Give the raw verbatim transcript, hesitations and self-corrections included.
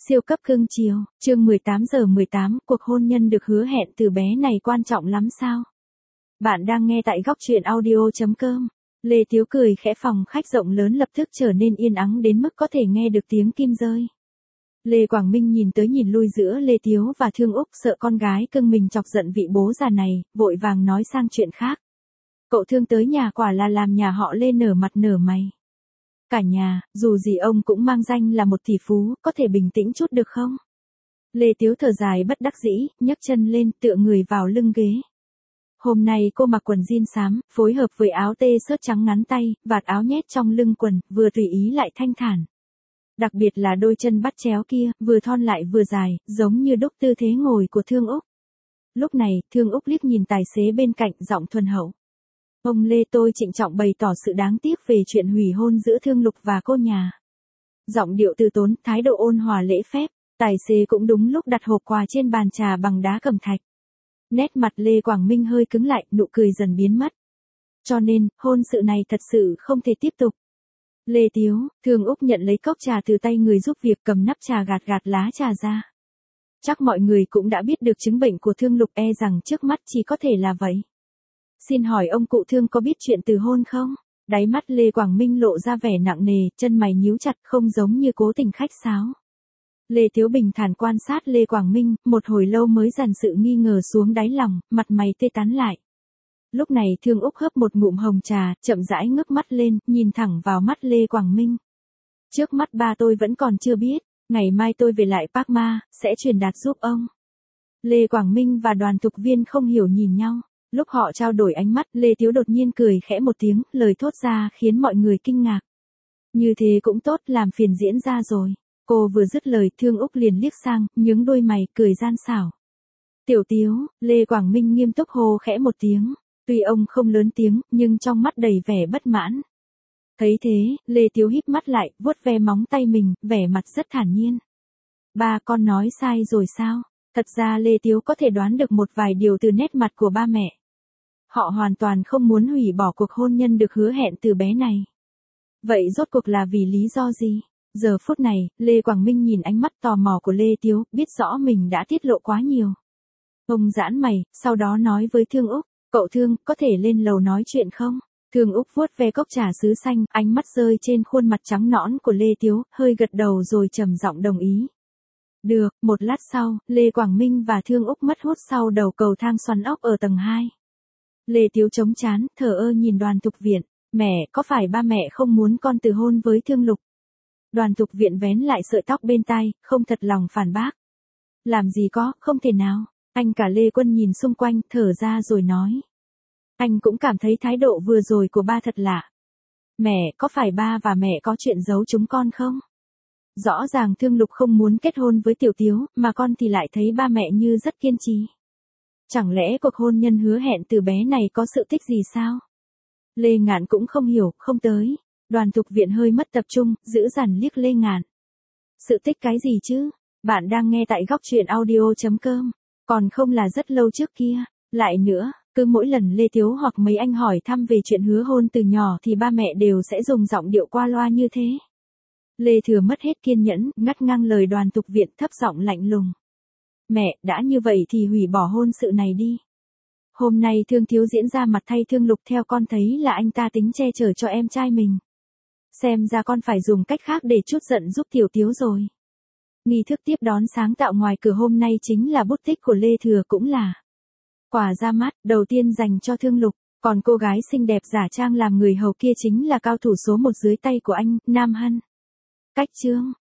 Siêu cấp cưng chiều, chương mười tám giờ mười tám, cuộc hôn nhân được hứa hẹn từ bé này quan trọng lắm sao? Bạn đang nghe tại góc truyện audio chấm com. Lê Tiếu cười khẽ, phòng khách rộng lớn lập tức trở nên yên ắng đến mức có thể nghe được tiếng kim rơi. Lê Quảng Minh nhìn tới nhìn lui giữa Lê Tiếu và Thương Úc, sợ con gái cưng mình chọc giận vị bố già này, vội vàng nói sang chuyện khác. Cậu Thương tới nhà quả là làm nhà họ Lê nở mặt nở mày. Cả nhà, dù gì ông cũng mang danh là một tỷ phú, có thể bình tĩnh chút được không? Lê Tiếu thở dài bất đắc dĩ, nhấc chân lên, tựa người vào lưng ghế. Hôm nay cô mặc quần jean xám, phối hợp với áo tê-shirt trắng ngắn tay, vạt áo nhét trong lưng quần, vừa tùy ý lại thanh thản. Đặc biệt là đôi chân bắt chéo kia, vừa thon lại vừa dài, giống như đúc tư thế ngồi của Thương Úc. Lúc này, Thương Úc liếc nhìn tài xế bên cạnh, giọng thuần hậu. Ông Lê, tôi trịnh trọng bày tỏ sự đáng tiếc về chuyện hủy hôn giữa Thương Lục và cô nhà. Giọng điệu từ tốn, thái độ ôn hòa lễ phép, tài xế cũng đúng lúc đặt hộp quà trên bàn trà bằng đá cẩm thạch. Nét mặt Lê Quảng Minh hơi cứng lại, nụ cười dần biến mất. Cho nên, hôn sự này thật sự không thể tiếp tục. Lê Tiếu, Thương Úc nhận lấy cốc trà từ tay người giúp việc, cầm nắp trà gạt gạt lá trà ra. Chắc mọi người cũng đã biết được chứng bệnh của Thương Lục, e rằng trước mắt chỉ có thể là vậy. Xin hỏi ông cụ Thương có biết chuyện từ hôn không? Đáy mắt Lê Quảng Minh lộ ra vẻ nặng nề, chân mày nhíu chặt, không giống như cố tình khách sáo. Lê Tiếu bình thản quan sát Lê Quảng Minh, một hồi lâu mới dằn sự nghi ngờ xuống đáy lòng, mặt mày tê tắn lại. Lúc này Thương Úc hớp một ngụm hồng trà, chậm rãi ngước mắt lên, nhìn thẳng vào mắt Lê Quảng Minh. Trước mắt ba tôi vẫn còn chưa biết, ngày mai tôi về lại Park Ma, sẽ truyền đạt giúp ông. Lê Quảng Minh và Đoàn Thục Viên không hiểu nhìn nhau. Lúc họ trao đổi ánh mắt, Lê Tiếu đột nhiên cười khẽ một tiếng, lời thốt ra khiến mọi người kinh ngạc. Như thế cũng tốt, làm phiền diễn ra rồi. Cô vừa dứt lời, Thương Úc liền liếc sang, nhướng đôi mày, cười gian xảo. Tiểu Tiếu, Lê Quảng Minh nghiêm túc hô khẽ một tiếng. Tuy ông không lớn tiếng, nhưng trong mắt đầy vẻ bất mãn. Thấy thế, Lê Tiếu híp mắt lại, vuốt ve móng tay mình, vẻ mặt rất thản nhiên. Ba, con nói sai rồi sao? Thật ra Lê Tiếu có thể đoán được một vài điều từ nét mặt của ba mẹ. Họ hoàn toàn không muốn hủy bỏ cuộc hôn nhân được hứa hẹn từ bé này. Vậy rốt cuộc là vì lý do gì? Giờ phút này, Lê Quảng Minh nhìn ánh mắt tò mò của Lê Tiếu, biết rõ mình đã tiết lộ quá nhiều. Ông giãn mày, sau đó nói với Thương Úc, cậu Thương, có thể lên lầu nói chuyện không? Thương Úc vuốt ve cốc trà sứ xanh, ánh mắt rơi trên khuôn mặt trắng nõn của Lê Tiếu, hơi gật đầu rồi trầm giọng đồng ý. Được, một lát sau, Lê Quảng Minh và Thương Úc mất hút sau đầu cầu thang xoắn ốc ở tầng hai. Lê Tiếu chống chán, thờ ơ nhìn Đoàn Thục Viện, mẹ, có phải ba mẹ không muốn con từ hôn với Thương Lục? Đoàn Thục Viện vén lại sợi tóc bên tai, không thật lòng phản bác. Làm gì có, không thể nào. Anh cả Lê Quân nhìn xung quanh, thở ra rồi nói. Anh cũng cảm thấy thái độ vừa rồi của ba thật lạ. Mẹ, có phải ba và mẹ có chuyện giấu chúng con không? Rõ ràng Thương Lục không muốn kết hôn với Tiểu Tiếu, mà con thì lại thấy ba mẹ như rất kiên trì. Chẳng lẽ cuộc hôn nhân hứa hẹn từ bé này có sự tích gì sao? Lê Ngạn cũng không hiểu, không tới. Đoàn Thục Viện hơi mất tập trung, giữ dằn liếc Lê Ngạn. Sự tích cái gì chứ? Bạn đang nghe tại góc truyện audio chấm com. Còn không là rất lâu trước kia. Lại nữa, cứ mỗi lần Lê Tiếu hoặc mấy anh hỏi thăm về chuyện hứa hôn từ nhỏ thì ba mẹ đều sẽ dùng giọng điệu qua loa như thế. Lê Thừa mất hết kiên nhẫn, ngắt ngang lời Đoàn Thục Viện, thấp giọng lạnh lùng. Mẹ, đã như vậy thì hủy bỏ hôn sự này đi. Hôm nay Thương Thiếu diễn ra mặt thay Thương Lục, theo con thấy là anh ta tính che chở cho em trai mình. Xem ra con phải dùng cách khác để trút giận giúp Tiểu Tiếu rồi. Nghi thức tiếp đón sáng tạo ngoài cửa hôm nay chính là bút tích của Lê Thừa, cũng là quà ra mắt đầu tiên dành cho Thương Lục. Còn cô gái xinh đẹp giả trang làm người hầu kia chính là cao thủ số một dưới tay của anh, Nam Hân. Cách chương